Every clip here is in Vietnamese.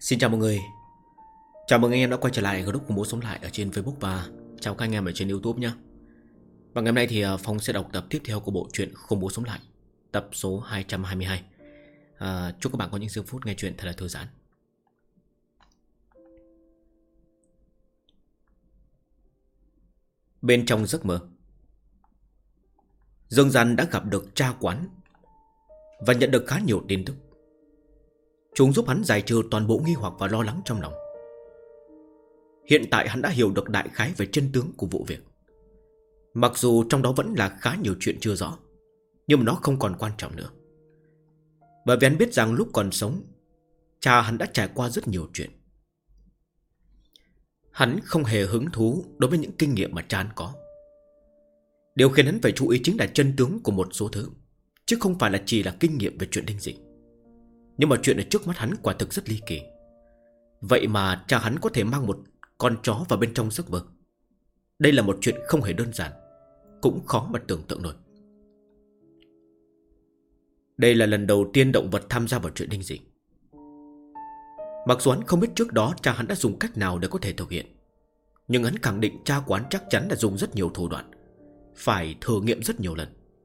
Xin chào mọi người. Chào mừng anh em đã quay trở lại group khủng bố sống lại ở trên Facebook và chào các anh em ở trên YouTube nhé. Và ngày hôm nay thì Phong sẽ đọc tập tiếp theo của bộ truyện Khủng bố sống lại, tập số 222. Chúc các bạn có những giây phút nghe chuyện thật là thư giãn. Bên trong giấc mơ, Dương Gian đã gặp được cha quán và nhận được khá nhiều tin tức. Chúng giúp hắn giải trừ toàn bộ nghi hoặc và lo lắng trong lòng. Hiện tại hắn đã hiểu được đại khái về chân tướng của vụ việc. Mặc dù trong đó vẫn là khá nhiều chuyện chưa rõ, nhưng mà nó không còn quan trọng nữa. Bởi vì hắn biết rằng lúc còn sống, cha hắn đã trải qua rất nhiều chuyện. Hắn không hề hứng thú đối với những kinh nghiệm mà cha hắn có. Điều khiến hắn phải chú ý chính là chân tướng của một số thứ, chứ không phải là chỉ là kinh nghiệm về chuyện linh dị. Nhưng mà chuyện ở trước mắt hắn quả thực rất ly kỳ. Vậy mà cha hắn có thể mang một con chó vào bên trong giấc mơ. Đây là một chuyện không hề đơn giản, cũng khó mà tưởng tượng nổi. Đây là lần đầu tiên động vật tham gia vào chuyện linh dị. Mặc dù hắn không biết trước đó cha hắn đã dùng cách nào để có thể thực hiện, nhưng hắn khẳng định cha của hắn chắc chắn đã dùng rất nhiều thủ đoạn, phải thử nghiệm rất nhiều lần.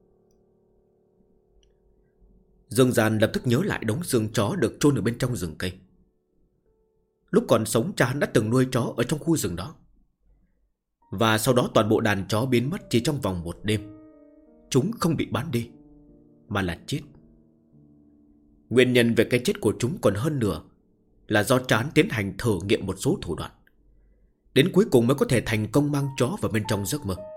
Dương Gian lập tức nhớ lại đống xương chó được chôn ở bên trong rừng cây. Lúc còn sống cha hắn đã từng nuôi chó ở trong khu rừng đó. Và sau đó toàn bộ đàn chó biến mất chỉ trong vòng một đêm. Chúng không bị bán đi, mà là chết. Nguyên nhân về cái chết của chúng còn hơn nửa là do cha hắn tiến hành thử nghiệm một số thủ đoạn, đến cuối cùng mới có thể thành công mang chó vào bên trong giấc mơ.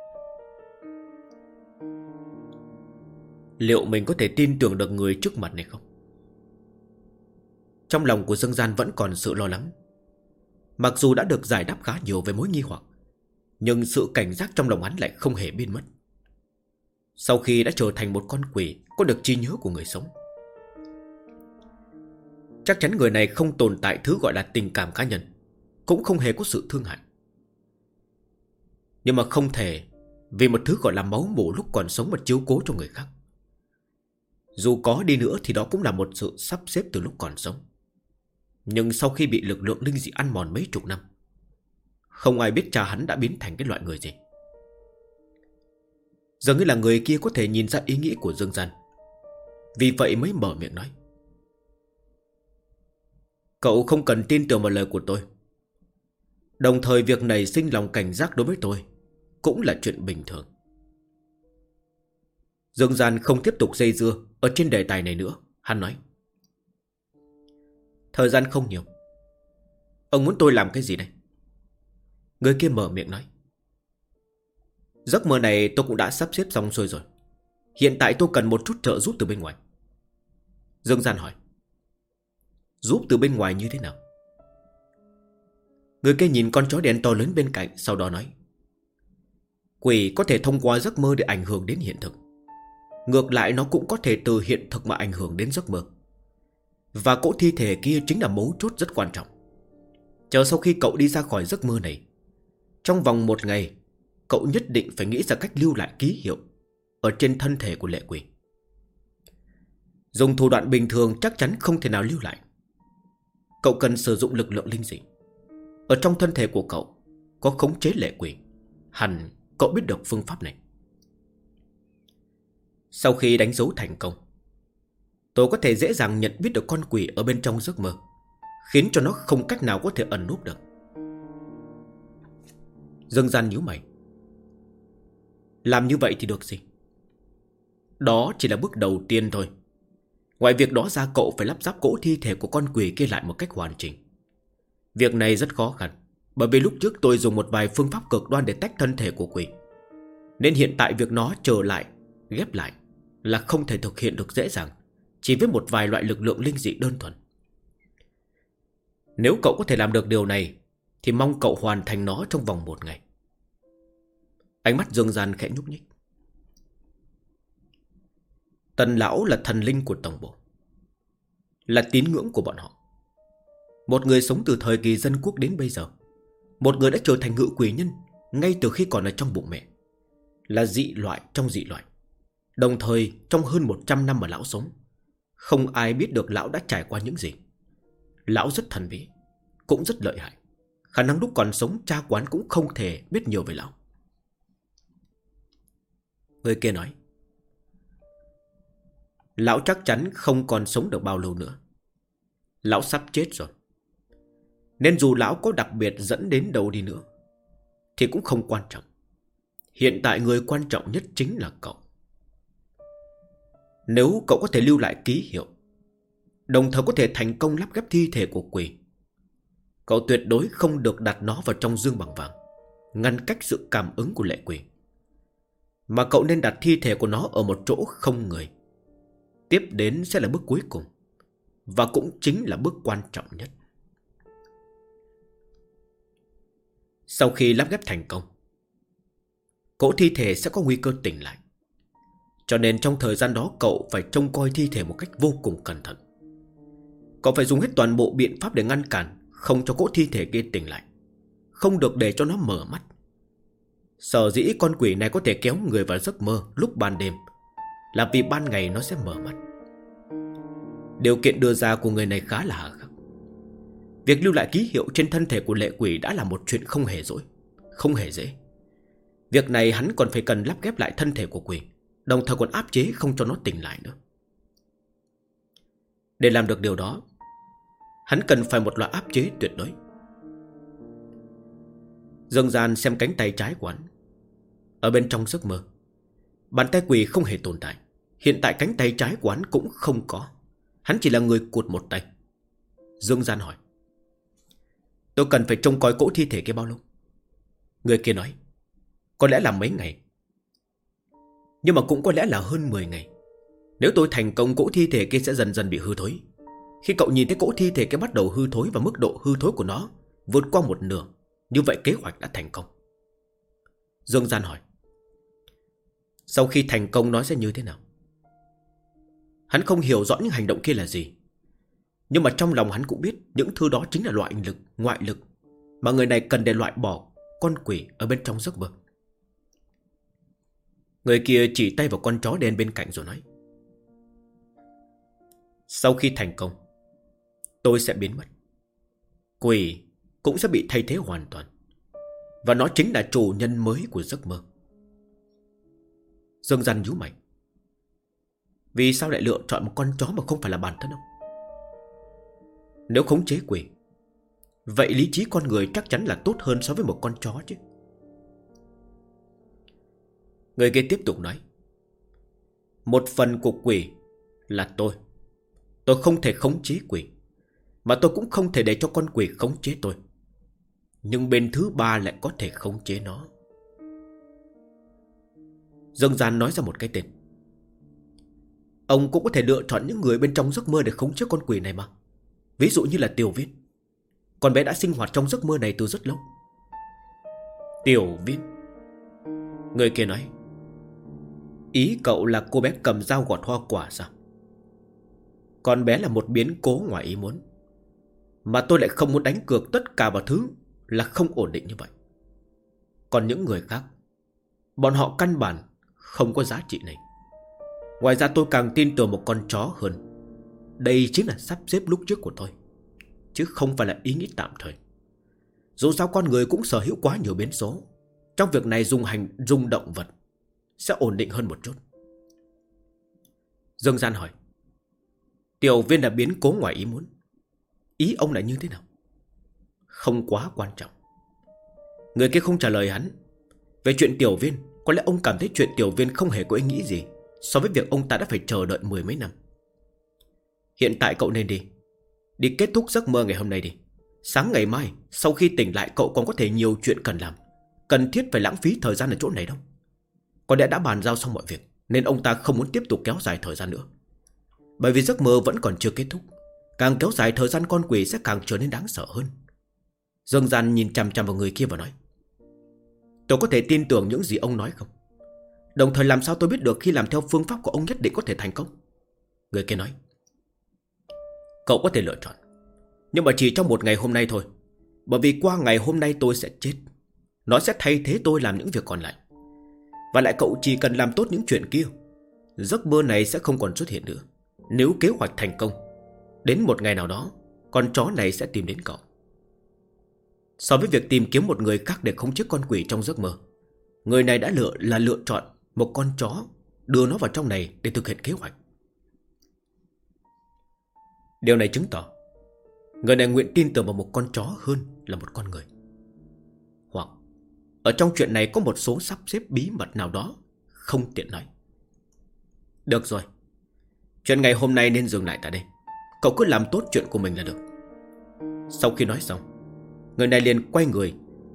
Liệu mình có thể tin tưởng được người trước mặt này không? Trong lòng của Dương Gian vẫn còn sự lo lắng. Mặc dù đã được giải đáp khá nhiều về mối nghi hoặc, nhưng sự cảnh giác trong lòng hắn lại không hề biến mất. Sau khi đã trở thành một con quỷ có được trí nhớ của người sống, chắc chắn người này không tồn tại thứ gọi là tình cảm cá nhân, cũng không hề có sự thương hại. Nhưng mà không thể vì một thứ gọi là máu mủ lúc còn sống mà chiếu cố cho người khác. Dù có đi nữa thì đó cũng là một sự sắp xếp từ lúc còn sống. Nhưng sau khi bị lực lượng linh dị ăn mòn mấy chục năm, không ai biết cha hắn đã biến thành cái loại người gì. Dường như là người kia có thể nhìn ra ý nghĩ của Dương Gian, vì vậy mới mở miệng nói: Cậu không cần tin tưởng vào lời của tôi. Đồng thời việc này sinh lòng cảnh giác đối với tôi cũng là chuyện bình thường. Dương Gian không tiếp tục dây dưa ở trên đề tài này nữa. Hắn nói: Thời gian không nhiều. Ông muốn tôi làm cái gì đây? Người kia mở miệng nói: Giấc mơ này tôi cũng đã sắp xếp xong xuôi rồi. Hiện tại tôi cần một chút trợ giúp từ bên ngoài. Dương Gian hỏi: Giúp từ bên ngoài như thế nào? Người kia nhìn con chó đen to lớn bên cạnh, sau đó nói: Quỷ có thể thông qua giấc mơ để ảnh hưởng đến hiện thực. Ngược lại nó cũng có thể từ hiện thực mà ảnh hưởng đến giấc mơ. Và cỗ thi thể kia chính là mấu chốt rất quan trọng. Chờ sau khi cậu đi ra khỏi giấc mơ này, trong vòng một ngày, cậu nhất định phải nghĩ ra cách lưu lại ký hiệu ở trên thân thể của lệ quỷ. Dùng thủ đoạn bình thường chắc chắn không thể nào lưu lại. Cậu cần sử dụng lực lượng linh dị. Ở trong thân thể của cậu có khống chế lệ quỷ. Hẳn cậu biết được phương pháp này. Sau khi đánh dấu thành công, tôi có thể dễ dàng nhận biết được con quỷ ở bên trong giấc mơ, khiến cho nó không cách nào có thể ẩn núp được. Dương Gian nhíu mày. Làm như vậy thì được gì? Đó chỉ là bước đầu tiên thôi. Ngoài việc đó ra, cậu phải lắp ráp cỗ thi thể của con quỷ kia lại một cách hoàn chỉnh. Việc này rất khó khăn, bởi vì lúc trước tôi dùng một vài phương pháp cực đoan để tách thân thể của quỷ, nên hiện tại việc nó trở lại, ghép lại là không thể thực hiện được dễ dàng, chỉ với một vài loại lực lượng linh dị đơn thuần. Nếu cậu có thể làm được điều này thì mong cậu hoàn thành nó trong vòng một ngày. Ánh mắt Dương Gian khẽ nhúc nhích. Tần lão là thần linh của tổng bộ, là tín ngưỡng của bọn họ. Một người sống từ thời kỳ dân quốc đến bây giờ, một người đã trở thành ngự quỷ nhân ngay từ khi còn ở trong bụng mẹ, là dị loại trong dị loại. Đồng thời trong hơn 100 năm mà lão sống, không ai biết được lão đã trải qua những gì. Lão rất thần bí, cũng rất lợi hại. Khả năng lúc còn sống cha quán cũng không thể biết nhiều về lão. Người kia nói, lão chắc chắn không còn sống được bao lâu nữa. Lão sắp chết rồi. Nên dù lão có đặc biệt dẫn đến đâu đi nữa thì cũng không quan trọng. Hiện tại người quan trọng nhất chính là cậu. Nếu cậu có thể lưu lại ký hiệu, đồng thời có thể thành công lắp ghép thi thể của quỷ, cậu tuyệt đối không được đặt nó vào trong dương bằng vàng, ngăn cách sự cảm ứng của lệ quỷ. Mà cậu nên đặt thi thể của nó ở một chỗ không người. Tiếp đến sẽ là bước cuối cùng, và cũng chính là bước quan trọng nhất. Sau khi lắp ghép thành công, cỗ thi thể sẽ có nguy cơ tỉnh lại. Cho nên trong thời gian đó cậu phải trông coi thi thể một cách vô cùng cẩn thận. Cậu phải dùng hết toàn bộ biện pháp để ngăn cản, không cho cỗ thi thể kia tỉnh lại, không được để cho nó mở mắt. Sở dĩ con quỷ này có thể kéo người vào giấc mơ lúc ban đêm là vì ban ngày nó sẽ mở mắt. Điều kiện đưa ra của người này khá là hà khắc. Việc lưu lại ký hiệu trên thân thể của lệ quỷ đã là một chuyện không hề dễ, không hề dễ. Việc này hắn còn phải cần lắp ghép lại thân thể của quỷ, đồng thời còn áp chế không cho nó tỉnh lại nữa. Để làm được điều đó, hắn cần phải một loại áp chế tuyệt đối. Dương Gian xem cánh tay trái của hắn. Ở bên trong giấc mơ, bàn tay quỷ không hề tồn tại. Hiện tại cánh tay trái của hắn cũng không có. Hắn chỉ là người cụt một tay. Dương Gian hỏi, tôi cần phải trông coi cỗ thi thể kia bao lâu? Người kia nói, có lẽ là mấy ngày, nhưng mà cũng có lẽ là hơn 10 ngày. Nếu tôi thành công, cỗ thi thể kia sẽ dần dần bị hư thối. Khi cậu nhìn thấy cỗ thi thể kia bắt đầu hư thối và mức độ hư thối của nó vượt qua một nửa, như vậy kế hoạch đã thành công. Dương Gian hỏi, sau khi thành công nó sẽ như thế nào? Hắn không hiểu rõ những hành động kia là gì, nhưng mà trong lòng hắn cũng biết những thứ đó chính là loại lực, ngoại lực mà người này cần để loại bỏ con quỷ ở bên trong giấc mơ. Người kia chỉ tay vào con chó đen bên cạnh rồi nói, sau khi thành công, tôi sẽ biến mất. Quỷ cũng sẽ bị thay thế hoàn toàn, và nó chính là chủ nhân mới của giấc mơ. Dương Gian nhíu mày, vì sao lại lựa chọn một con chó mà không phải là bản thân ông? Nếu khống chế quỷ, vậy lý trí con người chắc chắn là tốt hơn so với một con chó chứ. Người kia tiếp tục nói, một phần của quỷ là tôi. Tôi không thể khống chế quỷ, mà tôi cũng không thể để cho con quỷ khống chế tôi. Nhưng bên thứ ba lại có thể khống chế nó. Dương Gian nói ra một cái tên. Ông cũng có thể lựa chọn những người bên trong giấc mơ để khống chế con quỷ này mà. Ví dụ như là Tiểu Viên. Con bé đã sinh hoạt trong giấc mơ này từ rất lâu. Tiểu Viên? Người kia nói, ý cậu là cô bé cầm dao gọt hoa quả sao? Con bé là một biến cố ngoài ý muốn, mà tôi lại không muốn đánh cược tất cả vào thứ là không ổn định như vậy. Còn những người khác, bọn họ căn bản không có giá trị này. Ngoài ra tôi càng tin tưởng một con chó hơn. Đây chính là sắp xếp lúc trước của tôi, chứ không phải là ý nghĩ tạm thời. Dù sao con người cũng sở hữu quá nhiều biến số. Trong việc này dùng động vật sẽ ổn định hơn một chút. Dương Gian hỏi, Tiểu Viên là biến cố ngoài ý muốn, ý ông là như thế nào? Không quá quan trọng. Người kia không trả lời hắn. Về chuyện Tiểu Viên, có lẽ ông cảm thấy chuyện Tiểu Viên không hề có ý nghĩ gì so với việc ông ta đã phải chờ đợi 10 mấy năm. Hiện tại cậu nên đi kết thúc giấc mơ ngày hôm nay đi. Sáng ngày mai, sau khi tỉnh lại, cậu còn có thể nhiều chuyện cần làm. Cần thiết phải lãng phí thời gian ở chỗ này đâu. Có lẽ đã bàn giao xong mọi việc, nên ông ta không muốn tiếp tục kéo dài thời gian nữa. Bởi vì giấc mơ vẫn còn chưa kết thúc, càng kéo dài thời gian con quỷ sẽ càng trở nên đáng sợ hơn. Dương Gian nhìn chằm chằm vào người kia và nói, tôi có thể tin tưởng những gì ông nói không? Đồng thời làm sao tôi biết được khi làm theo phương pháp của ông nhất định có thể thành công? Người kia nói, cậu có thể lựa chọn, nhưng mà chỉ trong một ngày hôm nay thôi. Bởi vì qua ngày hôm nay tôi sẽ chết. Nó sẽ thay thế tôi làm những việc còn lại. Và lại cậu chỉ cần làm tốt những chuyện kia, giấc mơ này sẽ không còn xuất hiện nữa. Nếu kế hoạch thành công, đến một ngày nào đó con chó này sẽ tìm đến cậu. So với việc tìm kiếm một người khác để khống chế con quỷ trong giấc mơ, người này đã lựa chọn một con chó, đưa nó vào trong này để thực hiện kế hoạch. Điều này chứng tỏ người này nguyện tin tưởng vào một con chó hơn là một con người. Hoặc ở trong chuyện này có một số sắp xếp bí mật nào đó không tiện nói. Được rồi, chuyện ngày hôm nay nên dừng lại tại đây. Cậu cứ làm tốt chuyện của mình là được. Sau khi nói xong, người này liền quay người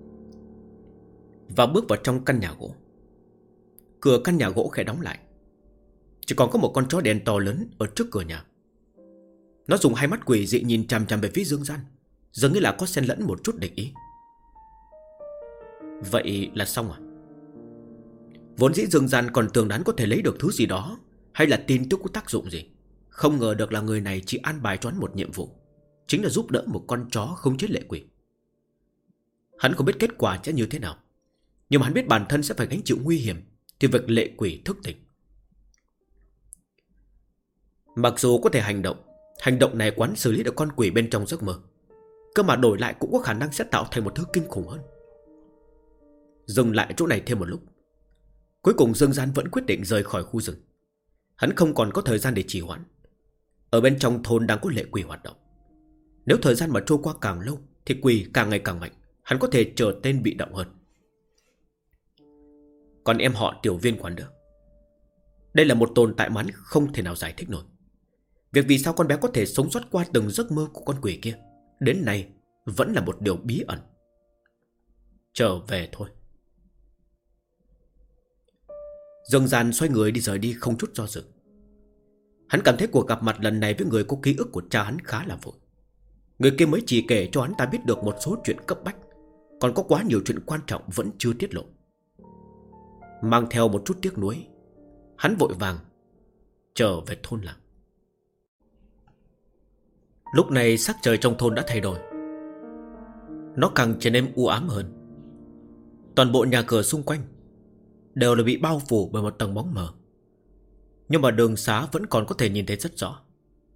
và bước vào trong căn nhà gỗ. Cửa căn nhà gỗ khẽ đóng lại. Chỉ còn có một con chó đen to lớn ở trước cửa nhà. Nó dùng hai mắt quỷ dị nhìn chằm chằm về phía Dương Gian, dường như là có xen lẫn một chút địch ý. Vậy là xong à? Vốn dĩ Dương Gian còn tưởng đoán có thể lấy được thứ gì đó, hay là tin tức có tác dụng gì. Không ngờ được là người này chỉ an bài cho hắn một nhiệm vụ, chính là giúp đỡ một con chó không chết lệ quỷ. Hắn không biết kết quả sẽ như thế nào, nhưng mà hắn biết bản thân sẽ phải gánh chịu nguy hiểm thì việc lệ quỷ thức tỉnh. Mặc dù có thể hành động này quán xử lý được con quỷ bên trong giấc mơ, cơ mà đổi lại cũng có khả năng sẽ tạo thành một thứ kinh khủng hơn. Dừng lại chỗ này thêm một lúc, cuối cùng Dương Gian vẫn quyết định rời khỏi khu rừng. Hắn không còn có thời gian để trì hoãn. Ở bên trong thôn đang có lệ quỷ hoạt động. Nếu thời gian mà trôi qua càng lâu thì quỷ càng ngày càng mạnh, hắn có thể trở tên bị động hơn. Còn em họ Tiểu Viên quản được. Đây là một tồn tại mà hắn không thể nào giải thích nổi. Việc vì sao con bé có thể sống sót qua từng giấc mơ của con quỷ kia đến nay vẫn là một điều bí ẩn. Trở về thôi. Dương Gian xoay người đi rời đi không chút do dự. Hắn cảm thấy cuộc gặp mặt lần này với người có ký ức của cha hắn khá là vội. Người kia mới chỉ kể cho hắn ta biết được một số chuyện cấp bách, còn có quá nhiều chuyện quan trọng vẫn chưa tiết lộ. Mang theo một chút tiếc nuối, hắn vội vàng trở về thôn làng. Lúc này sắc trời trong thôn đã thay đổi. Nó càng trở nên u ám hơn. Toàn bộ nhà cửa xung quanh đều là bị bao phủ bởi một tầng bóng mờ, nhưng mà đường xá vẫn còn có thể nhìn thấy rất rõ.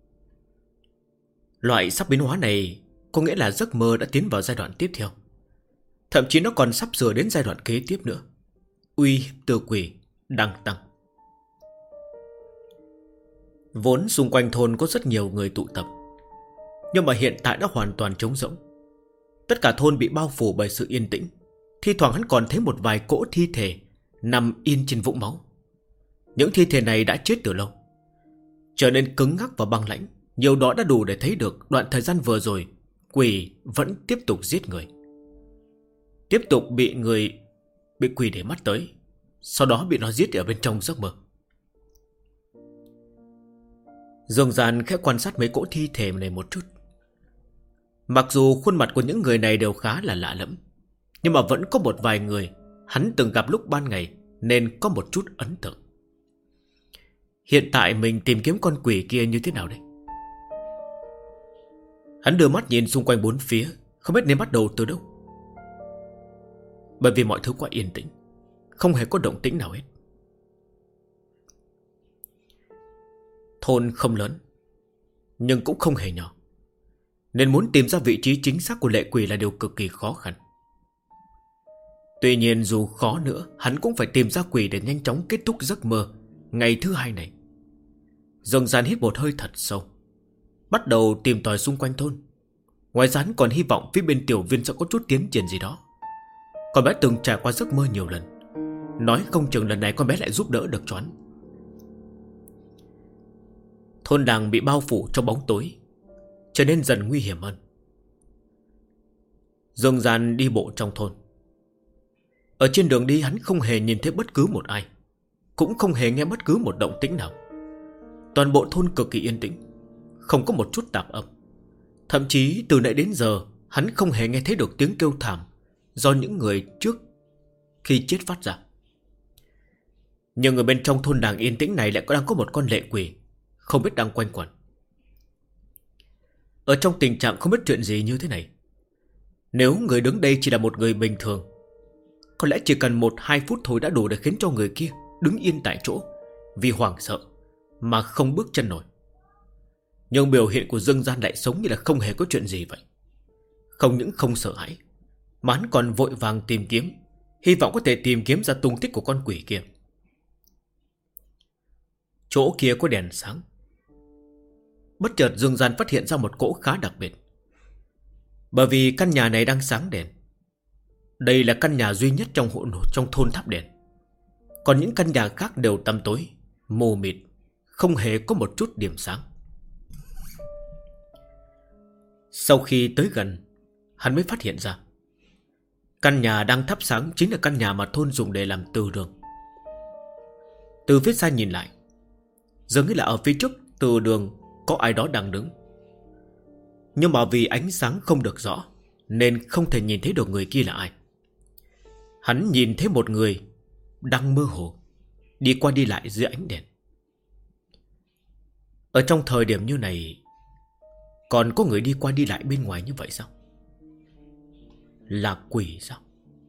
Loại sắp biến hóa này có nghĩa là giấc mơ đã tiến vào giai đoạn tiếp theo. Thậm chí nó còn sắp sửa đến giai đoạn kế tiếp nữa. Uy hiếp từ quỷ đang tăng. Vốn xung quanh thôn có rất nhiều người tụ tập, nhưng mà hiện tại đã hoàn toàn trống rỗng. Tất cả thôn bị bao phủ bởi sự yên tĩnh. Thi thoảng hắn còn thấy một vài cỗ thi thể nằm yên trên vũng máu. Những thi thể này đã chết từ lâu, trở nên cứng ngắc và băng lãnh. Nhiều đó đã đủ để thấy được đoạn thời gian vừa rồi quỷ vẫn tiếp tục giết người, tiếp tục bị quỷ để mắt tới, sau đó bị nó giết ở bên trong giấc mơ. Dương Gian khẽ quan sát mấy cỗ thi thể này một chút. Mặc dù khuôn mặt của những người này đều khá là lạ lẫm, nhưng mà vẫn có một vài người hắn từng gặp lúc ban ngày, nên có một chút ấn tượng. Hiện tại mình tìm kiếm con quỷ kia như thế nào đây? Hắn đưa mắt nhìn xung quanh bốn phía, không biết nên bắt đầu từ đâu. Bởi vì mọi thứ quá yên tĩnh, không hề có động tĩnh nào hết. Thôn không lớn, nhưng cũng không hề nhỏ, nên muốn tìm ra vị trí chính xác của lệ quỷ là điều cực kỳ khó khăn. Tuy nhiên dù khó nữa, hắn cũng phải tìm ra quỷ để nhanh chóng kết thúc giấc mơ ngày thứ hai này. Dương Gian hít một hơi thật sâu, bắt đầu tìm tòi xung quanh thôn. Ngoài ra hắn còn hy vọng phía bên Tiểu Viên sẽ có chút tiến triển gì đó. Con bé từng trải qua giấc mơ nhiều lần, nói không chừng lần này con bé lại giúp đỡ được cho hắn. Thôn làng bị bao phủ trong bóng tối, trở nên dần nguy hiểm hơn. Dương Gian đi bộ trong thôn. Ở trên đường đi hắn không hề nhìn thấy bất cứ một ai, cũng không hề nghe bất cứ một động tĩnh nào. Toàn bộ thôn cực kỳ yên tĩnh, không có một chút tạp âm. Thậm chí từ nãy đến giờ hắn không hề nghe thấy được tiếng kêu thảm do những người trước khi chết phát ra. Nhưng ở bên trong thôn làng yên tĩnh này lại đang có một con lệ quỷ, không biết đang quanh quẩn. Ở trong tình trạng không biết chuyện gì như thế này, nếu người đứng đây chỉ là một người bình thường, có lẽ chỉ cần 1-2 phút thôi đã đủ để khiến cho người kia đứng yên tại chỗ vì hoảng sợ mà không bước chân nổi. Nhưng biểu hiện của Dương Gian lại sống như là không hề có chuyện gì vậy. Không những không sợ hãi, mà hắn còn vội vàng tìm kiếm, hy vọng có thể tìm kiếm ra tung tích của con quỷ kia. Chỗ kia có đèn sáng. Bất chợt Dương Gian phát hiện ra một cỗ khá đặc biệt. Bởi vì căn nhà này đang sáng đèn. Đây là căn nhà duy nhất trong thôn tháp đèn. Còn những căn nhà khác đều tăm tối, mù mịt, không hề có một chút điểm sáng. Sau khi tới gần, hắn mới phát hiện ra căn nhà đang thắp sáng chính là căn nhà mà thôn dùng để làm từ đường. Từ phía xa nhìn lại, dường như là ở phía trước từ đường có ai đó đang đứng. Nhưng mà vì ánh sáng không được rõ, nên không thể nhìn thấy được người kia là ai. Hắn nhìn thấy một người đang mơ hồ đi qua đi lại dưới ánh đèn. Ở trong thời điểm như này, còn có người đi qua đi lại bên ngoài như vậy sao? Là quỷ sao?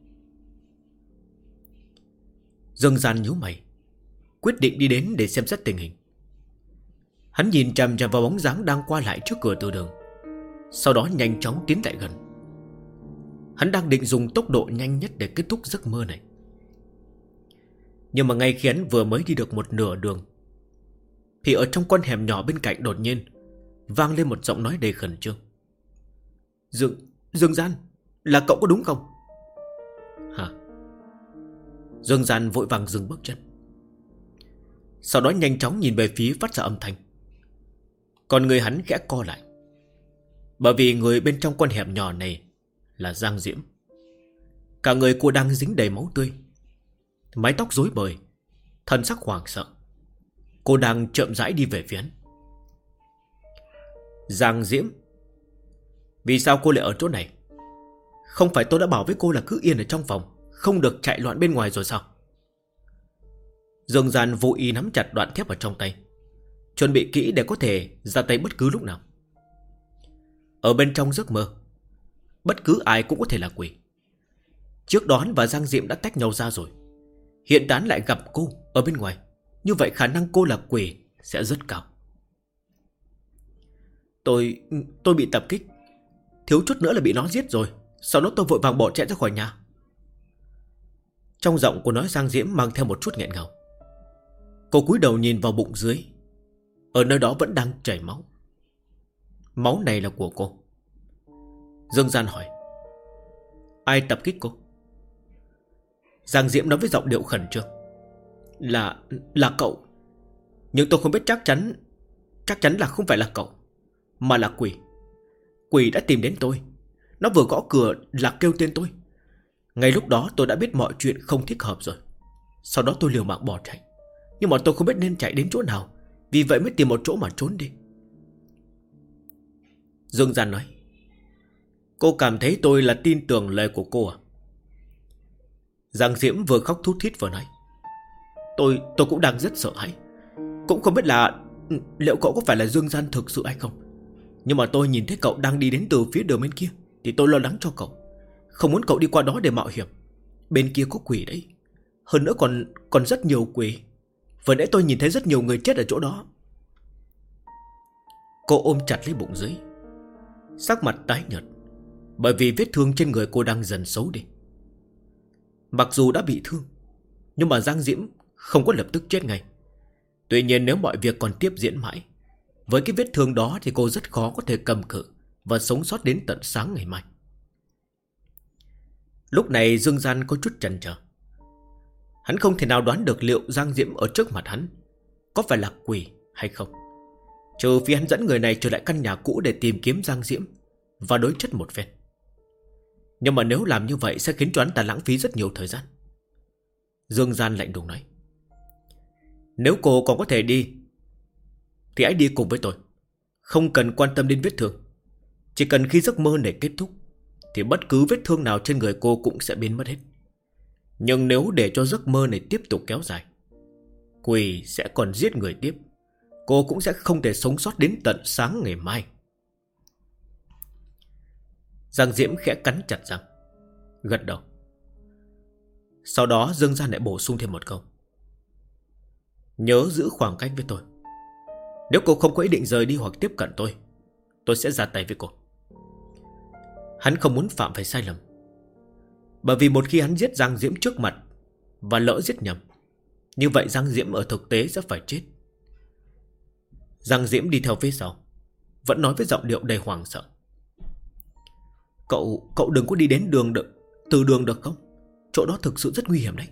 Dương Gian nhíu mày, quyết định đi đến để xem xét tình hình. Hắn nhìn chằm chằm vào bóng dáng đang qua lại trước cửa từ đường, sau đó nhanh chóng tiến lại gần. Hắn đang định dùng tốc độ nhanh nhất để kết thúc giấc mơ này. Nhưng mà ngay khi hắn vừa mới đi được một nửa đường, thì ở trong con hẻm nhỏ bên cạnh đột nhiên vang lên một giọng nói đầy khẩn trương. Dương Gian, là cậu có đúng không? Hả? Dương Gian vội vàng dừng bước chân, sau đó nhanh chóng nhìn về phía phát ra âm thanh. Còn người hắn khẽ co lại, bởi vì người bên trong con hẻm nhỏ này là Giang Diễm. Cả người cô đang dính đầy máu tươi, mái tóc rối bời, thân sắc hoảng sợ. Cô đang chậm rãi đi về phía hắn. Giang Diễm, vì sao cô lại ở chỗ này? Không phải tôi đã bảo với cô là cứ yên ở trong phòng, không được chạy loạn bên ngoài rồi sao? Dương Gian vô ý nắm chặt đoạn thép ở trong tay, chuẩn bị kỹ để có thể ra tay bất cứ lúc nào. Ở bên trong giấc mơ, bất cứ ai cũng có thể là quỷ. Trước đó hắn và Giang Diệm đã tách nhau ra rồi, hiện tại lại gặp cô ở bên ngoài, như vậy khả năng cô là quỷ sẽ rất cao. Tôi bị tập kích, thiếu chút nữa là bị nó giết rồi. Sau đó tôi vội vàng bỏ chạy ra khỏi nhà. Trong giọng của nói Giang Diễm mang theo một chút nghẹn ngào. Cô cúi đầu nhìn vào bụng dưới, ở nơi đó vẫn đang chảy máu. Máu này là của cô. Dương Gian hỏi, ai tập kích cô? Giang Diễm nói với giọng điệu khẩn trương, Là cậu. Nhưng tôi không biết chắc chắn là không phải là cậu, mà là quỷ. Quỷ đã tìm đến tôi. Nó vừa gõ cửa là kêu tên tôi. Ngay lúc đó tôi đã biết mọi chuyện không thích hợp rồi. Sau đó tôi liều mạng bỏ chạy, nhưng mà tôi không biết nên chạy đến chỗ nào, vì vậy mới tìm một chỗ mà trốn đi. Dương Gian nói, cô cảm thấy tôi là tin tưởng lời của cô à? Giang Diễm vừa khóc thút thít vừa nói, Tôi cũng đang rất sợ hãi. Cũng không biết là liệu cậu có phải là Dương Gian thực sự hay không. Nhưng mà tôi nhìn thấy cậu đang đi đến từ phía đường bên kia, thì tôi lo lắng cho cậu, không muốn cậu đi qua đó để mạo hiểm. Bên kia có quỷ đấy. Hơn nữa còn rất nhiều quỷ. Vừa nãy tôi nhìn thấy rất nhiều người chết ở chỗ đó. Cô ôm chặt lấy bụng dưới, sắc mặt tái nhợt, bởi vì vết thương trên người cô đang dần xấu đi. Mặc dù đã bị thương, nhưng mà Giang Diễm không có lập tức chết ngay. Tuy nhiên nếu mọi việc còn tiếp diễn mãi, với cái vết thương đó thì cô rất khó có thể cầm cự và sống sót đến tận sáng ngày mai. Lúc này Dương Gian có chút chần chờ. Hắn không thể nào đoán được liệu Giang Diễm ở trước mặt hắn có phải là quỷ hay không, trừ phi hắn dẫn người này trở lại căn nhà cũ để tìm kiếm Giang Diễm và đối chất một phen. Nhưng mà nếu làm như vậy sẽ khiến cho hắn ta lãng phí rất nhiều thời gian. Dương Gian lạnh lùng nói, nếu cô còn có thể đi thì hãy đi cùng với tôi. Không cần quan tâm đến vết thương. Chỉ cần khi giấc mơ này kết thúc thì bất cứ vết thương nào trên người cô cũng sẽ biến mất hết. Nhưng nếu để cho giấc mơ này tiếp tục kéo dài, quỷ sẽ còn giết người tiếp. Cô cũng sẽ không thể sống sót đến tận sáng ngày mai. Giang Diễm khẽ cắn chặt răng, gật đầu. Sau đó Dương Gian lại bổ sung thêm một câu, nhớ giữ khoảng cách với tôi. Nếu cô không có ý định rời đi hoặc tiếp cận tôi sẽ ra tay với cô. Hắn không muốn phạm phải sai lầm, bởi vì một khi hắn giết Giang Diễm trước mặt và lỡ giết nhầm, như vậy Giang Diễm ở thực tế sẽ phải chết. Giang Diễm đi theo phía sau, vẫn nói với giọng điệu đầy hoảng sợ. Cậu đừng có đi đến từ đường được không? Chỗ đó thực sự rất nguy hiểm đấy.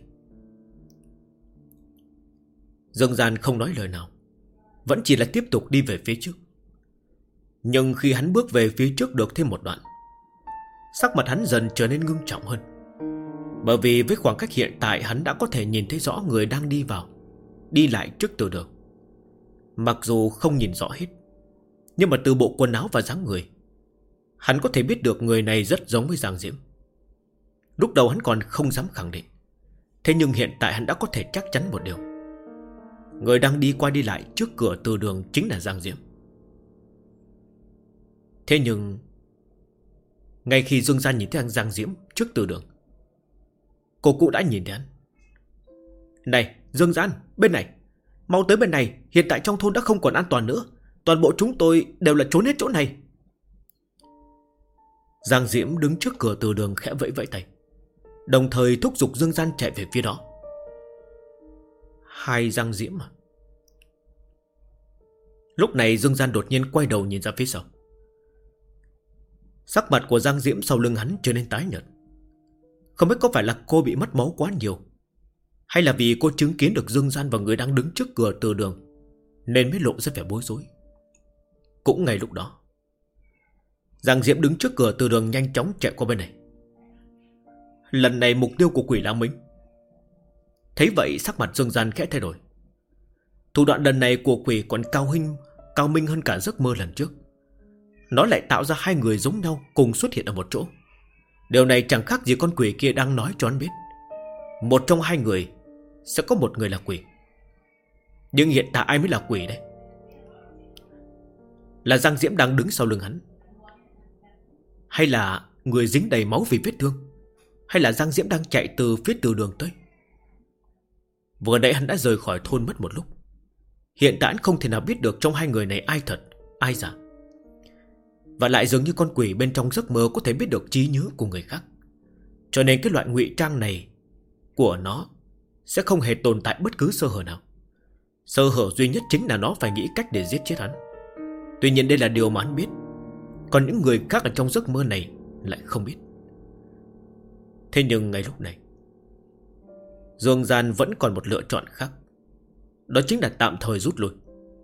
Dương Gian không nói lời nào, vẫn chỉ là tiếp tục đi về phía trước. Nhưng khi hắn bước về phía trước được thêm một đoạn, sắc mặt hắn dần trở nên ngưng trọng hơn. Bởi vì với khoảng cách hiện tại, hắn đã có thể nhìn thấy rõ người đang đi vào, đi lại trước từ đường. Mặc dù không nhìn rõ hết, nhưng mà từ bộ quần áo và dáng người, hắn có thể biết được người này rất giống với Giang Diễm. Lúc đầu hắn còn không dám khẳng định, thế nhưng hiện tại hắn đã có thể chắc chắn một điều: người đang đi qua đi lại trước cửa từ đường chính là Giang Diễm. Thế nhưng ngay khi Dương Gian nhìn thấy Giang Diễm trước từ đường, cô cũng đã nhìn thấy hắn. Này Dương Gian, bên này, mau tới bên này, hiện tại trong thôn đã không còn an toàn nữa, toàn bộ chúng tôi đều là trốn hết chỗ này. Giang Diễm đứng trước cửa từ đường khẽ vẫy vẫy tay, đồng thời thúc giục Dương Gian chạy về phía đó. Hai Giang Diễm à? Lúc này Dương Gian đột nhiên quay đầu nhìn ra phía sau. Sắc mặt của Giang Diễm sau lưng hắn trở nên tái nhợt. Không biết có phải là cô bị mất máu quá nhiều, hay là vì cô chứng kiến được Dương Gian và người đang đứng trước cửa từ đường nên mới lộ ra vẻ bối rối. Cũng ngay lúc đó, Giang Diễm đứng trước cửa từ đường nhanh chóng chạy qua bên này. Lần này mục tiêu của Quỷ Lang Minh. Thấy vậy sắc mặt Dương Gian khẽ thay đổi. Thủ đoạn lần này của quỷ còn cao minh hơn cả giấc mơ lần trước. Nó lại tạo ra hai người giống nhau cùng xuất hiện ở một chỗ. Điều này chẳng khác gì con quỷ kia đang nói cho hắn biết một trong hai người sẽ có một người là quỷ. Nhưng hiện tại ai mới là quỷ đây? Là Giang Diễm đang đứng sau lưng hắn, hay là người dính đầy máu vì vết thương, hay là Giang Diễm đang chạy từ phía từ đường tới? Vừa nãy hắn đã rời khỏi thôn mất một lúc, hiện tại hắn không thể nào biết được trong hai người này ai thật, ai giả. Và lại dường như con quỷ bên trong giấc mơ có thể biết được trí nhớ của người khác, cho nên cái loại ngụy trang này của nó sẽ không hề tồn tại bất cứ sơ hở nào. Sơ hở duy nhất chính là nó phải nghĩ cách để giết chết hắn. Tuy nhiên đây là điều mà hắn biết, còn những người khác ở trong giấc mơ này lại không biết. Thế nhưng ngay lúc này, Dương Gian vẫn còn một lựa chọn khác, đó chính là tạm thời rút lui.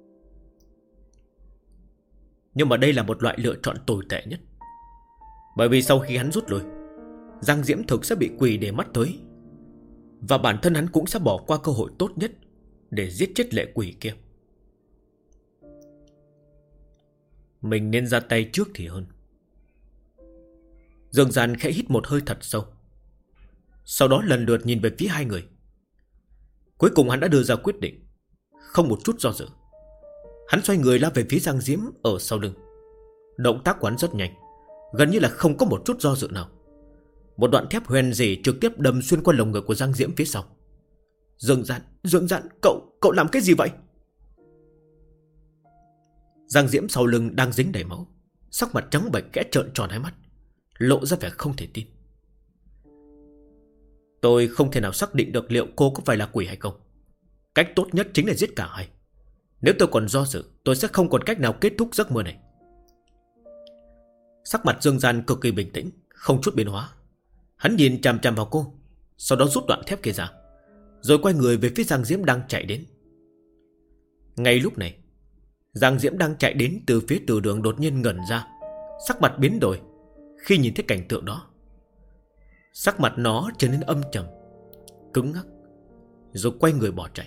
Nhưng mà đây là một loại lựa chọn tồi tệ nhất, bởi vì sau khi hắn rút lui, Giang Diễm thực sẽ bị quỷ để mắt tới, và bản thân hắn cũng sẽ bỏ qua cơ hội tốt nhất để giết chết lệ quỷ kia. Mình nên ra tay trước thì hơn. Dương Gian khẽ hít một hơi thật sâu, sau đó lần lượt nhìn về phía hai người. Cuối cùng hắn đã đưa ra quyết định, không một chút do dự. Hắn xoay người lao về phía Giang Diễm ở sau lưng. Động tác của hắn rất nhanh, gần như là không có một chút do dự nào. Một đoạn thép hoen rỉ trực tiếp đâm xuyên qua lồng ngực của Giang Diễm phía sau. Dương Gian, cậu làm cái gì vậy? Giang Diễm sau lưng đang dính đầy máu, sắc mặt trắng bệch, kẽ trợn tròn hai mắt, lộ ra vẻ không thể tin. Tôi không thể nào xác định được liệu cô có phải là quỷ hay không. Cách tốt nhất chính là giết cả hai. Nếu tôi còn do dự, tôi sẽ không còn cách nào kết thúc giấc mơ này. Sắc mặt Dương Gian cực kỳ bình tĩnh, không chút biến hóa. Hắn nhìn chằm chằm vào cô, sau đó rút đoạn thép kia ra, rồi quay người về phía Giang Diễm đang chạy đến. Ngay lúc này, Giang Diễm đang chạy đến từ phía từ đường đột nhiên ngẩn ra, sắc mặt biến đổi khi nhìn thấy cảnh tượng đó. Sắc mặt nó trở nên âm trầm, cứng ngắc, rồi quay người bỏ chạy.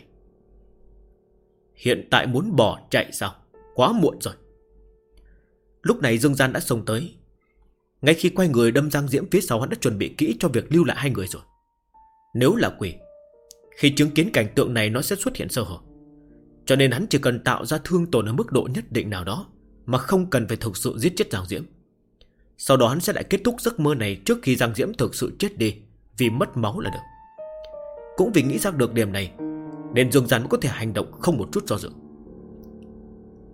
Hiện tại muốn bỏ chạy sao? Quá muộn rồi. Lúc này Dương Gian đã xông tới. Ngay khi quay người đâm Giang Diễm phía sau, hắn đã chuẩn bị kỹ cho việc lưu lại hai người rồi. Nếu là quỷ, khi chứng kiến cảnh tượng này nó sẽ xuất hiện sơ hở, cho nên hắn chỉ cần tạo ra thương tổn ở mức độ nhất định nào đó, mà không cần phải thực sự giết chết Giang Diễm. Sau đó hắn sẽ lại kết thúc giấc mơ này trước khi Giang Diễm thực sự chết đi vì mất máu là được. Cũng vì nghĩ ra được điểm này nên Dương Gian có thể hành động không một chút do dự.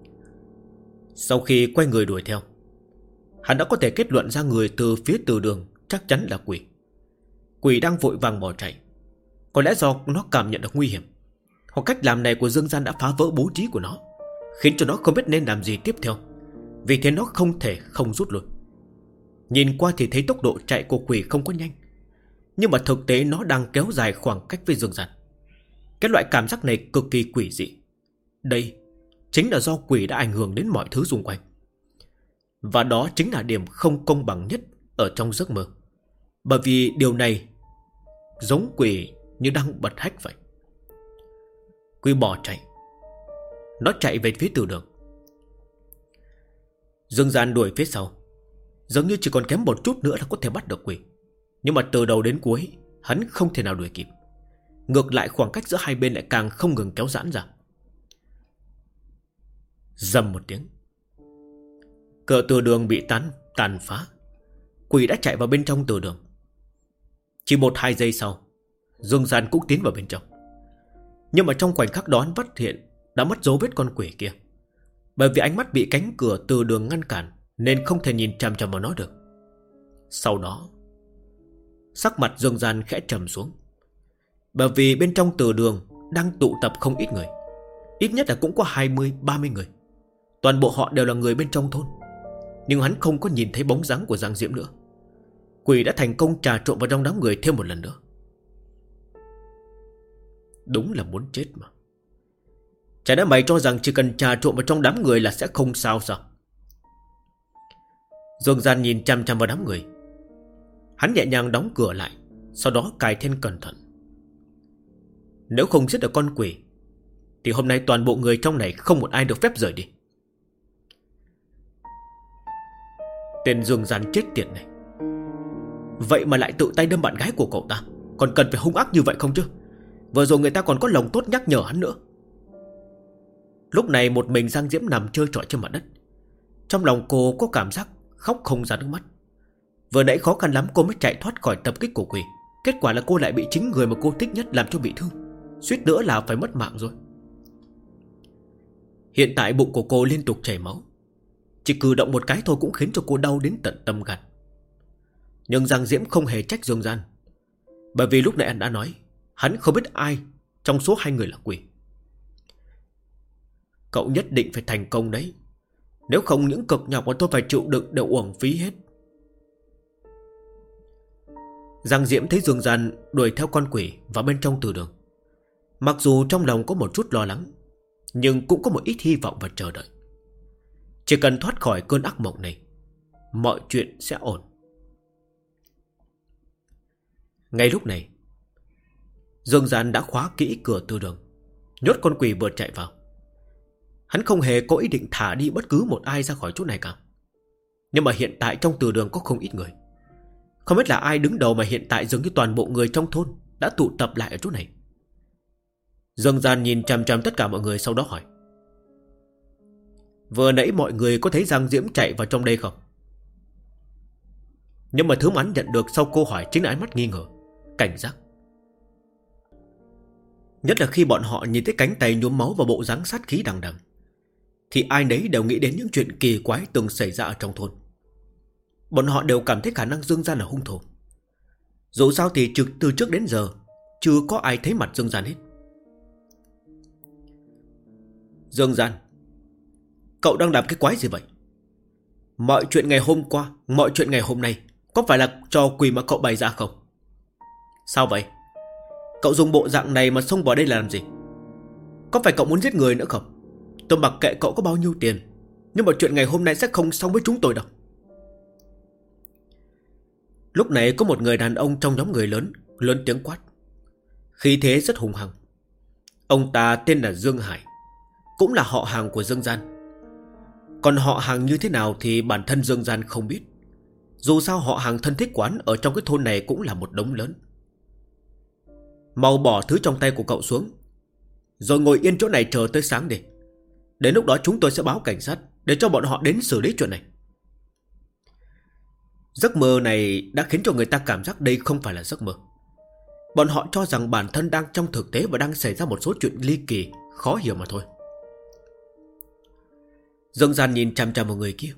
Sau khi quay người đuổi theo, hắn đã có thể kết luận ra người từ phía từ đường chắc chắn là quỷ. Quỷ đang vội vàng bỏ chạy. Có lẽ do nó cảm nhận được nguy hiểm, hoặc cách làm này của Dương Gian đã phá vỡ bố trí của nó, khiến cho nó không biết nên làm gì tiếp theo. Vì thế nó không thể không rút lui. Nhìn qua thì thấy tốc độ chạy của quỷ không có nhanh, nhưng mà thực tế nó đang kéo dài khoảng cách với Dương Gian. Cái loại cảm giác này cực kỳ quỷ dị. Đây chính là do quỷ đã ảnh hưởng đến mọi thứ xung quanh. Và đó chính là điểm không công bằng nhất ở trong giấc mơ. Bởi vì điều này giống quỷ như đang bật hách vậy. Quỷ bỏ chạy. Nó chạy về phía từ đường. Dương Gian đuổi phía sau, giống như chỉ còn kém một chút nữa là có thể bắt được quỷ. Nhưng mà từ đầu đến cuối hắn không thể nào đuổi kịp. Ngược lại khoảng cách giữa hai bên lại càng không ngừng kéo giãn ra. Rầm một tiếng, cửa từ đường bị tàn phá. Quỷ đã chạy vào bên trong từ đường. Chỉ 1-2 giây sau, Dương Gian cũng tiến vào bên trong. Nhưng mà trong khoảnh khắc đó hắn phát hiện đã mất dấu vết con quỷ kia. Bởi vì ánh mắt bị cánh cửa từ đường ngăn cản, nên không thể nhìn chằm chằm vào nó được. Sau đó, sắc mặt Dương Gian khẽ trầm xuống. Bởi vì bên trong từ đường đang tụ tập không ít người. Ít nhất là cũng có 20-30 người. Toàn bộ họ đều là người bên trong thôn. Nhưng hắn không có nhìn thấy bóng dáng của Giang Diễm nữa. Quỷ đã thành công trà trộn vào trong đám người thêm một lần nữa. Đúng là muốn chết mà. Chả lẽ mày cho rằng chỉ cần trà trộn vào trong đám người là sẽ không sao sao? Dương Gian nhìn chăm chăm vào đám người. Hắn nhẹ nhàng đóng cửa lại, sau đó cài then cẩn thận. Nếu không giết được con quỷ thì hôm nay toàn bộ người trong này không một ai được phép rời đi. Tên Dương Gian chết tiệt này, vậy mà lại tự tay đâm bạn gái của cậu ta. Còn cần phải hung ác như vậy không chứ? Vừa rồi người ta còn có lòng tốt nhắc nhở hắn nữa. Lúc này một mình Giang Diễm nằm trơ trọi trên mặt đất. Trong lòng cô có cảm giác khóc không ra nước mắt. Vừa nãy khó khăn lắm cô mới chạy thoát khỏi tập kích của quỷ. Kết quả là cô lại bị chính người mà cô thích nhất làm cho bị thương. Suýt nữa là phải mất mạng rồi. Hiện tại bụng của cô liên tục chảy máu. Chỉ cử động một cái thôi cũng khiến cho cô đau đến tận tâm gan. Nhưng Giang Diễm không hề trách Dương Gian. Bởi vì lúc nãy anh đã nói hắn không biết ai trong số hai người là quỷ. Cậu nhất định phải thành công đấy. Nếu không những cực nhọc mà tôi phải chịu đựng đều uổng phí hết. Giang Diễm thấy Dương Gian đuổi theo con quỷ vào bên trong từ đường. Mặc dù trong lòng có một chút lo lắng, nhưng cũng có một ít hy vọng và chờ đợi. Chỉ cần thoát khỏi cơn ác mộng này, mọi chuyện sẽ ổn. Ngay lúc này, Dương Gian đã khóa kỹ cửa từ đường, nhốt con quỷ vừa chạy vào. Hắn không hề có ý định thả đi bất cứ một ai ra khỏi chỗ này cả. Nhưng mà hiện tại trong từ đường có không ít người. Không biết là ai đứng đầu mà hiện tại dường như toàn bộ người trong thôn đã tụ tập lại ở chỗ này. Dương Gian nhìn chằm chằm tất cả mọi người, sau đó hỏi: vừa nãy mọi người có thấy Giang Diễm chạy vào trong đây không? Nhưng mà thứ mà hắn nhận được sau câu hỏi chính là ánh mắt nghi ngờ, cảnh giác. Nhất là khi bọn họ nhìn thấy cánh tay nhuốm máu và bộ dáng sát khí đằng đằng, thì ai nấy đều nghĩ đến những chuyện kỳ quái từng xảy ra ở trong thôn. Bọn họ đều cảm thấy khả năng Dương Gian là hung thủ. Dù sao thì từ trước đến giờ chưa có ai thấy mặt Dương Gian hết. Dương Gian, cậu đang làm cái quái gì vậy? Mọi chuyện ngày hôm qua, mọi chuyện ngày hôm nay có phải là trò quỷ mà cậu bày ra không? Sao vậy? Cậu dùng bộ dạng này mà xông vào đây là làm gì? Có phải cậu muốn giết người nữa không? Tôi mặc kệ cậu có bao nhiêu tiền, nhưng mà chuyện ngày hôm nay sẽ không xong với chúng tôi đâu. Lúc này có một người đàn ông trong nhóm người lớn tiếng quát. Khí thế rất hùng hăng. Ông ta tên là Dương Hải, cũng là họ hàng của Dương Gian. Còn họ hàng như thế nào thì bản thân Dương Gian không biết. Dù sao họ hàng thân thích quán ở trong cái thôn này cũng là một đống lớn. Mau bỏ thứ trong tay của cậu xuống, rồi ngồi yên chỗ này chờ tới sáng đi. Đến lúc đó chúng tôi sẽ báo cảnh sát để cho bọn họ đến xử lý chuyện này. Giấc mơ này đã khiến cho người ta cảm giác đây không phải là giấc mơ. Bọn họ cho rằng bản thân đang trong thực tế và đang xảy ra một số chuyện ly kỳ, khó hiểu mà thôi. Dương Gian nhìn chằm chằm vào người kia.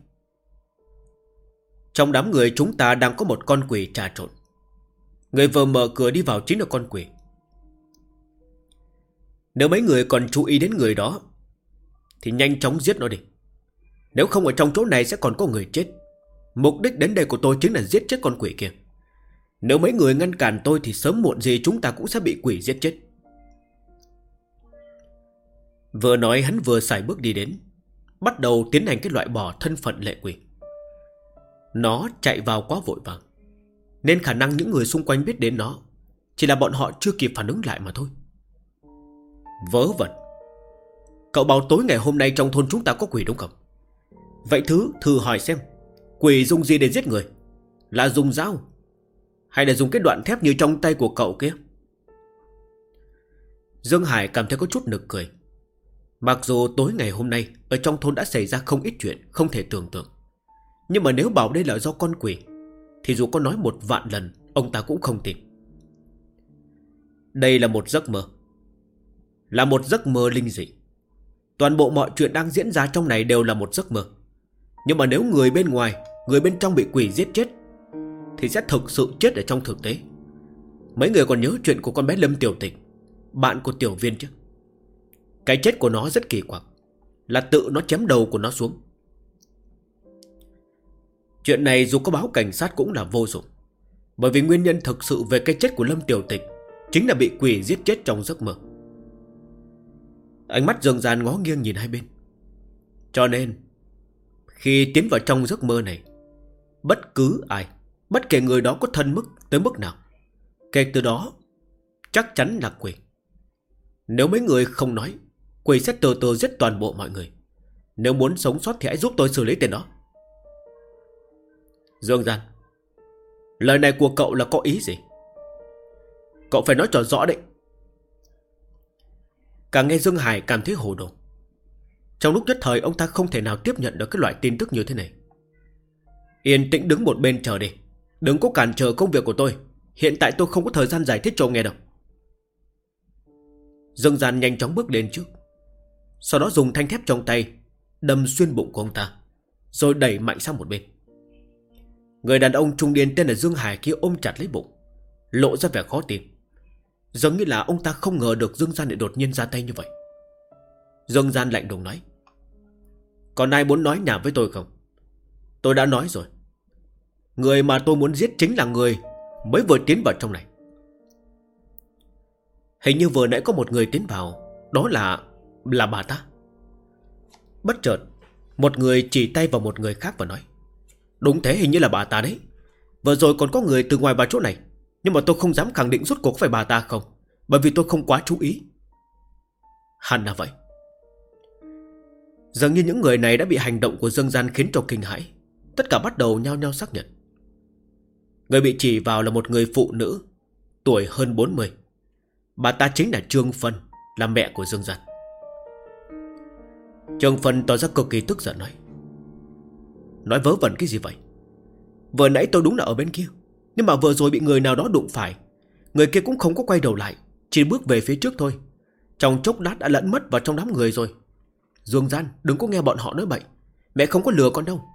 Trong đám người chúng ta đang có một con quỷ trà trộn. Người vừa mở cửa đi vào chính là con quỷ. Nếu mấy người còn chú ý đến người đó thì nhanh chóng giết nó đi. Nếu không ở trong chỗ này sẽ còn có người chết. Mục đích đến đây của tôi chính là giết chết con quỷ kia. Nếu mấy người ngăn cản tôi thì sớm muộn gì chúng ta cũng sẽ bị quỷ giết chết. Vừa nói hắn vừa sải bước đi đến, bắt đầu tiến hành cái loại bỏ thân phận lệ quỷ. Nó chạy vào quá vội vàng, nên khả năng những người xung quanh biết đến nó chỉ là bọn họ chưa kịp phản ứng lại mà thôi. Vớ vẩn. Cậu bảo tối ngày hôm nay trong thôn chúng ta có quỷ đúng không? Vậy thử hỏi xem, quỷ dùng gì để giết người? Là dùng dao hay là dùng cái đoạn thép như trong tay của cậu kia? Dương Hải cảm thấy có chút nực cười. Mặc dù tối ngày hôm nay ở trong thôn đã xảy ra không ít chuyện không thể tưởng tượng, nhưng mà nếu bảo đây là do con quỷ thì dù có nói 1.000.000 lần ông ta cũng không tin. Đây là một giấc mơ. Là một giấc mơ linh dị. Toàn bộ mọi chuyện đang diễn ra trong này đều là một giấc mơ. Nhưng mà nếu người bên ngoài, người bên trong bị quỷ giết chết thì sẽ thực sự chết ở trong thực tế. Mấy người còn nhớ chuyện của con bé Lâm Tiểu Tịch, bạn của Tiểu Viên chứ? Cái chết của nó rất kỳ quặc, là tự nó chém đầu của nó xuống. Chuyện này dù có báo cảnh sát cũng là vô dụng, bởi vì nguyên nhân thực sự về cái chết của Lâm Tiểu Tịch chính là bị quỷ giết chết trong giấc mơ. Ánh mắt Dương Gian ngó nghiêng nhìn hai bên. Cho nên khi tiến vào trong giấc mơ này, bất cứ ai, bất kể người đó có thân mức tới mức nào, kể từ đó chắc chắn là quỷ. Nếu mấy người không nói, quỷ sẽ từ từ giết toàn bộ mọi người. Nếu muốn sống sót thì hãy giúp tôi xử lý tên đó. Dương Gian, lời này của cậu là có ý gì? Cậu phải nói cho rõ đấy. Càng nghe Dương Hải cảm thấy hồ đồ. Trong lúc nhất thời ông ta không thể nào tiếp nhận được cái loại tin tức như thế này. Yên tĩnh đứng một bên chờ đi, đừng có cản trở công việc của tôi. Hiện tại tôi không có thời gian giải thích cho ông nghe đâu. Dương Gian nhanh chóng bước lên trước, sau đó dùng thanh thép trong tay đâm xuyên bụng của ông ta, rồi đẩy mạnh sang một bên. Người đàn ông trung niên tên là Dương Hải kia ôm chặt lấy bụng, lộ ra vẻ khó tin. Giống như là ông ta không ngờ được Dương Gian lại đột nhiên ra tay như vậy. Dương Gian lạnh lùng nói: còn ai muốn nói nhảm với tôi không? Tôi đã nói rồi, người mà tôi muốn giết chính là người mới vừa tiến vào trong này. Hình như vừa nãy có một người tiến vào, đó là bà ta. Bất chợt một người chỉ tay vào một người khác và nói: đúng thế, hình như là bà ta đấy. Vừa rồi còn có người từ ngoài vào chỗ này, nhưng mà tôi không dám khẳng định rốt cuộc có phải bà ta không, bởi vì tôi không quá chú ý. Hẳn là vậy. Dường như những người này đã bị hành động của Dương Gian khiến cho kinh hãi, tất cả bắt đầu nhao nhao xác nhận. Người bị chỉ vào là một người phụ nữ, tuổi hơn 40. Bà ta chính là Trương Phân, là mẹ của Dương Gian. Trương Phân tỏ ra cực kỳ tức giận nói vớ vẩn cái gì vậy? Vừa nãy tôi đúng là ở bên kia, nhưng mà vừa rồi bị người nào đó đụng phải. Người kia cũng không có quay đầu lại, chỉ bước về phía trước thôi. Trong chốc lát đã lẫn mất vào trong đám người rồi. Dương Gian, đừng có nghe bọn họ nói bậy. Mẹ không có lừa con đâu.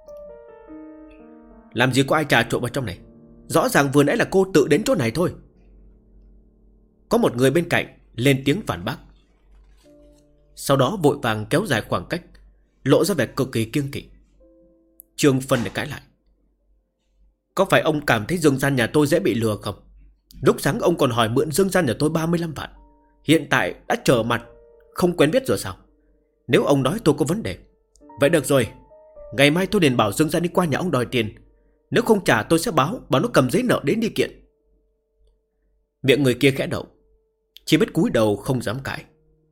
Làm gì có ai trà trộn vào trong này? Rõ ràng vừa nãy là cô tự đến chỗ này thôi. Có một người bên cạnh lên tiếng phản bác, sau đó vội vàng kéo dài khoảng cách, lộ ra vẻ cực kỳ kiêng kỵ. Trương Phân để cãi lại: có phải ông cảm thấy Dương Gian nhà tôi dễ bị lừa không? Lúc sáng ông còn hỏi mượn Dương Gian nhà tôi 35 vạn, hiện tại đã trở mặt không quen biết rồi sao? Nếu ông nói tôi có vấn đề, vậy được rồi, ngày mai tôi liền bảo Dương Gian đi qua nhà ông đòi tiền. Nếu không trả tôi sẽ bảo nó cầm giấy nợ đến đi kiện. Miệng người kia khẽ động, chỉ biết cúi đầu không dám cãi.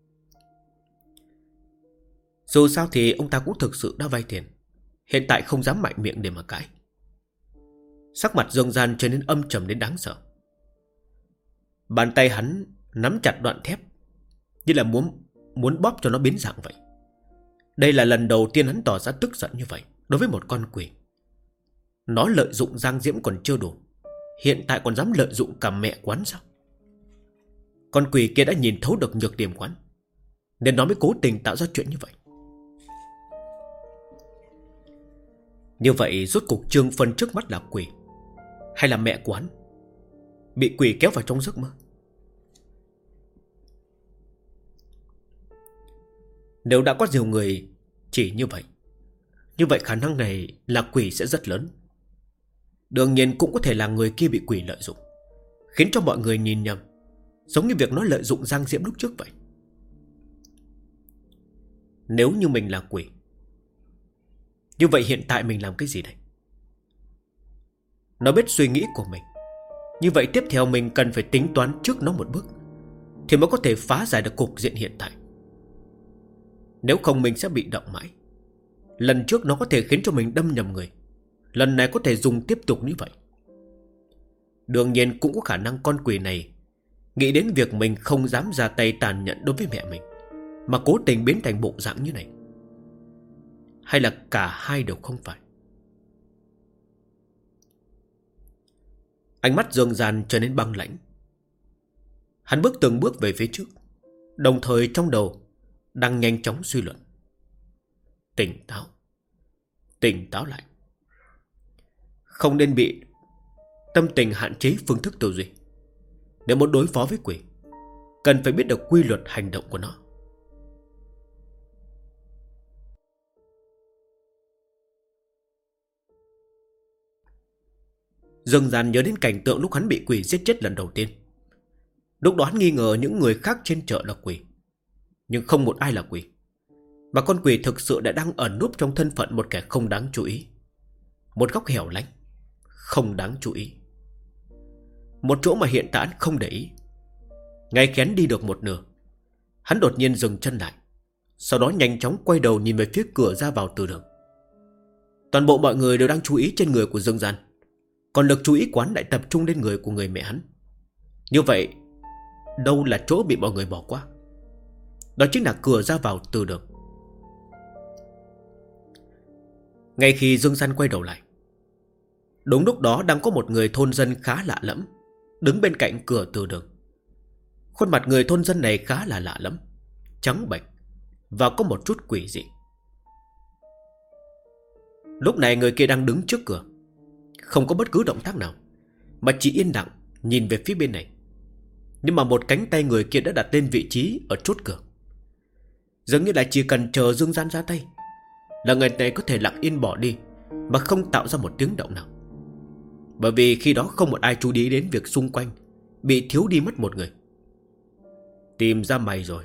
Dù sao thì ông ta cũng thực sự đã vay tiền, hiện tại không dám mạnh miệng để mà cãi. Sắc mặt Dương Gian trở nên âm trầm đến đáng sợ. Bàn tay hắn nắm chặt đoạn thép, như là muốn bóp cho nó biến dạng vậy. Đây là lần đầu tiên hắn tỏ ra tức giận như vậy đối với một con quỷ. Nó lợi dụng Giang Diễm còn chưa đủ, hiện tại còn dám lợi dụng cả mẹ quán sao? Con quỷ kia đã nhìn thấu được nhược điểm quán, nên nó mới cố tình tạo ra chuyện như vậy. Như vậy rốt cuộc Trương Phân trước mắt là quỷ, hay là mẹ của hắn bị quỷ kéo vào trong giấc mơ? Nếu đã có nhiều người chỉ như vậy khả năng này là quỷ sẽ rất lớn. Đương nhiên cũng có thể là người kia bị quỷ lợi dụng, khiến cho mọi người nhìn nhầm, giống như việc nó lợi dụng Giang Diễm lúc trước vậy. Nếu như mình là quỷ, như vậy hiện tại mình làm cái gì đây? Nó biết suy nghĩ của mình, như vậy tiếp theo mình cần phải tính toán trước nó một bước, thì mới có thể phá giải được cục diện hiện tại. Nếu không mình sẽ bị động mãi. Lần trước nó có thể khiến cho mình đâm nhầm người, lần này có thể dùng tiếp tục như vậy. Đương nhiên cũng có khả năng con quỷ này nghĩ đến việc mình không dám ra tay tàn nhẫn đối với mẹ mình, mà cố tình biến thành bộ dạng như này. Hay là cả hai đều không phải? Ánh mắt Dương Gian trở nên băng lãnh. Hắn bước từng bước về phía trước, đồng thời trong đầu đang nhanh chóng suy luận. Tỉnh táo lại. Không nên bị tâm tình hạn chế phương thức tư duy. Nếu muốn đối phó với quỷ, cần phải biết được quy luật hành động của nó. Dương Gian nhớ đến cảnh tượng lúc hắn bị quỷ giết chết lần đầu tiên. Lúc đó hắn nghi ngờ những người khác trên chợ là quỷ, nhưng không một ai là quỷ, mà con quỷ thực sự đã đang ẩn núp trong thân phận một kẻ không đáng chú ý, một góc hẻo lánh, không đáng chú ý, một chỗ mà hiện tại hắn không để ý. Ngay khi hắn đi được một nửa, hắn đột nhiên dừng chân lại, sau đó nhanh chóng quay đầu nhìn về phía cửa ra vào từ đường. Toàn bộ mọi người đều đang chú ý trên người của Dương Gian, còn lực chú ý quán lại tập trung lên người của người mẹ hắn. Như vậy đâu là chỗ bị mọi người bỏ qua? Đó chính là cửa ra vào từ đường. Ngay khi Dương Gian quay đầu lại, đúng lúc đó đang có một người thôn dân khá lạ lẫm đứng bên cạnh cửa từ đường. Khuôn mặt người thôn dân này khá là lạ lẫm, trắng bệch và có một chút quỷ dị. Lúc này người kia đang đứng trước cửa, không có bất cứ động tác nào, mà chỉ yên lặng nhìn về phía bên này. Nhưng mà một cánh tay người kia đã đặt lên vị trí ở chốt cửa. Dường như là chỉ cần chờ Dương Gian ra tay là người này có thể lặng yên bỏ đi, mà không tạo ra một tiếng động nào. Bởi vì khi đó không một ai chú ý đến việc xung quanh bị thiếu đi mất một người. Tìm ra mày rồi.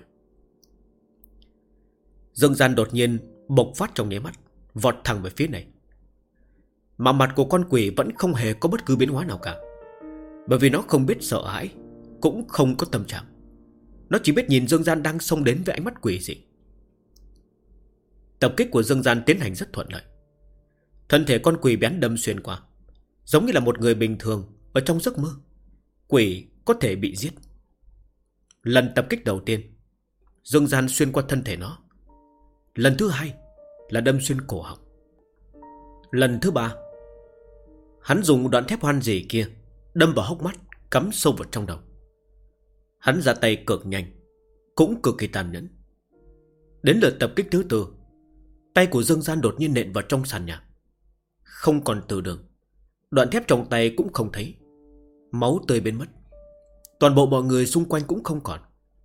Dương Gian đột nhiên bộc phát trong nháy mắt, vọt thẳng về phía này. Mà mặt của con quỷ vẫn không hề có bất cứ biến hóa nào cả, bởi vì nó không biết sợ hãi, cũng không có tâm trạng. Nó chỉ biết nhìn Dương Gian đang xông đến với ánh mắt quỷ dị. Tập kích của Dương Gian tiến hành rất thuận lợi. Thân thể con quỷ bén đâm xuyên qua, giống như là một người bình thường ở trong giấc mơ, quỷ có thể bị giết. Lần tập kích đầu tiên, Dương Gian xuyên qua thân thể nó. Lần thứ hai là đâm xuyên cổ họng. Lần thứ ba, hắn dùng đoạn thép hoan dỉ kia đâm vào hốc mắt, cắm sâu vào trong đầu. Hắn ra tay cực nhanh, cũng cực kỳ tàn nhẫn. Đến lượt tập kích thứ tư, tay của Dương Gian đột nhiên nện vào trong sàn nhà. Không còn từ đường, đoạn thép trong tay cũng không thấy, máu tươi biến mất. Toàn bộ mọi người xung quanh cũng không còn.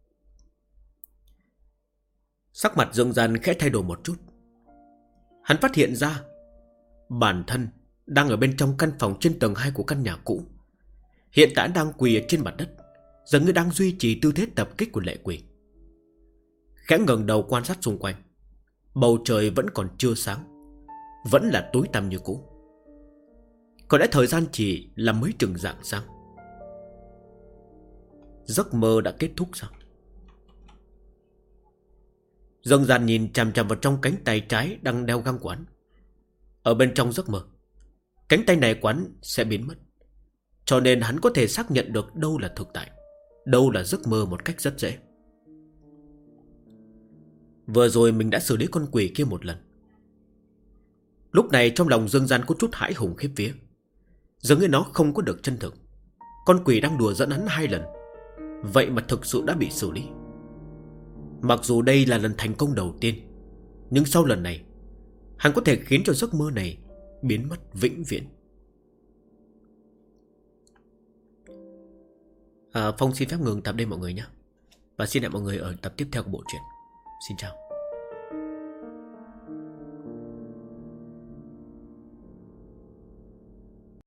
Sắc mặt Dương Gian khẽ thay đổi một chút. Hắn phát hiện ra bản thân đang ở bên trong căn phòng trên tầng 2 của căn nhà cũ. Hiện tại đang quỳ ở trên mặt đất, dường như đang duy trì tư thế tập kích của lệ quỷ. Khẽ ngẩng đầu quan sát xung quanh, bầu trời vẫn còn chưa sáng, vẫn là tối tăm như cũ. Có lẽ thời gian chỉ là mới chừng rạng sáng. Giấc mơ đã kết thúc sao? Dương Gian nhìn chằm chằm vào trong cánh tay trái đang đeo găng quán. Ở bên trong giấc mơ, cánh tay này quán sẽ biến mất, cho nên hắn có thể xác nhận được đâu là thực tại, đâu là giấc mơ một cách rất dễ. Vừa rồi mình đã xử lý con quỷ kia một lần. Lúc này trong lòng Dương Gian có chút hãi hùng khiếp vía. Dường như nó không có được chân thực. Con quỷ đang đùa dẫn hắn 2 lần, vậy mà thực sự đã bị xử lý. Mặc dù đây là lần thành công đầu tiên, nhưng sau lần này, hắn có thể khiến cho giấc mơ này biến mất vĩnh viễn. Phong xin phép ngừng tập đây mọi người nhé. Và xin hẹn mọi người ở tập tiếp theo của bộ truyện. Xin chào.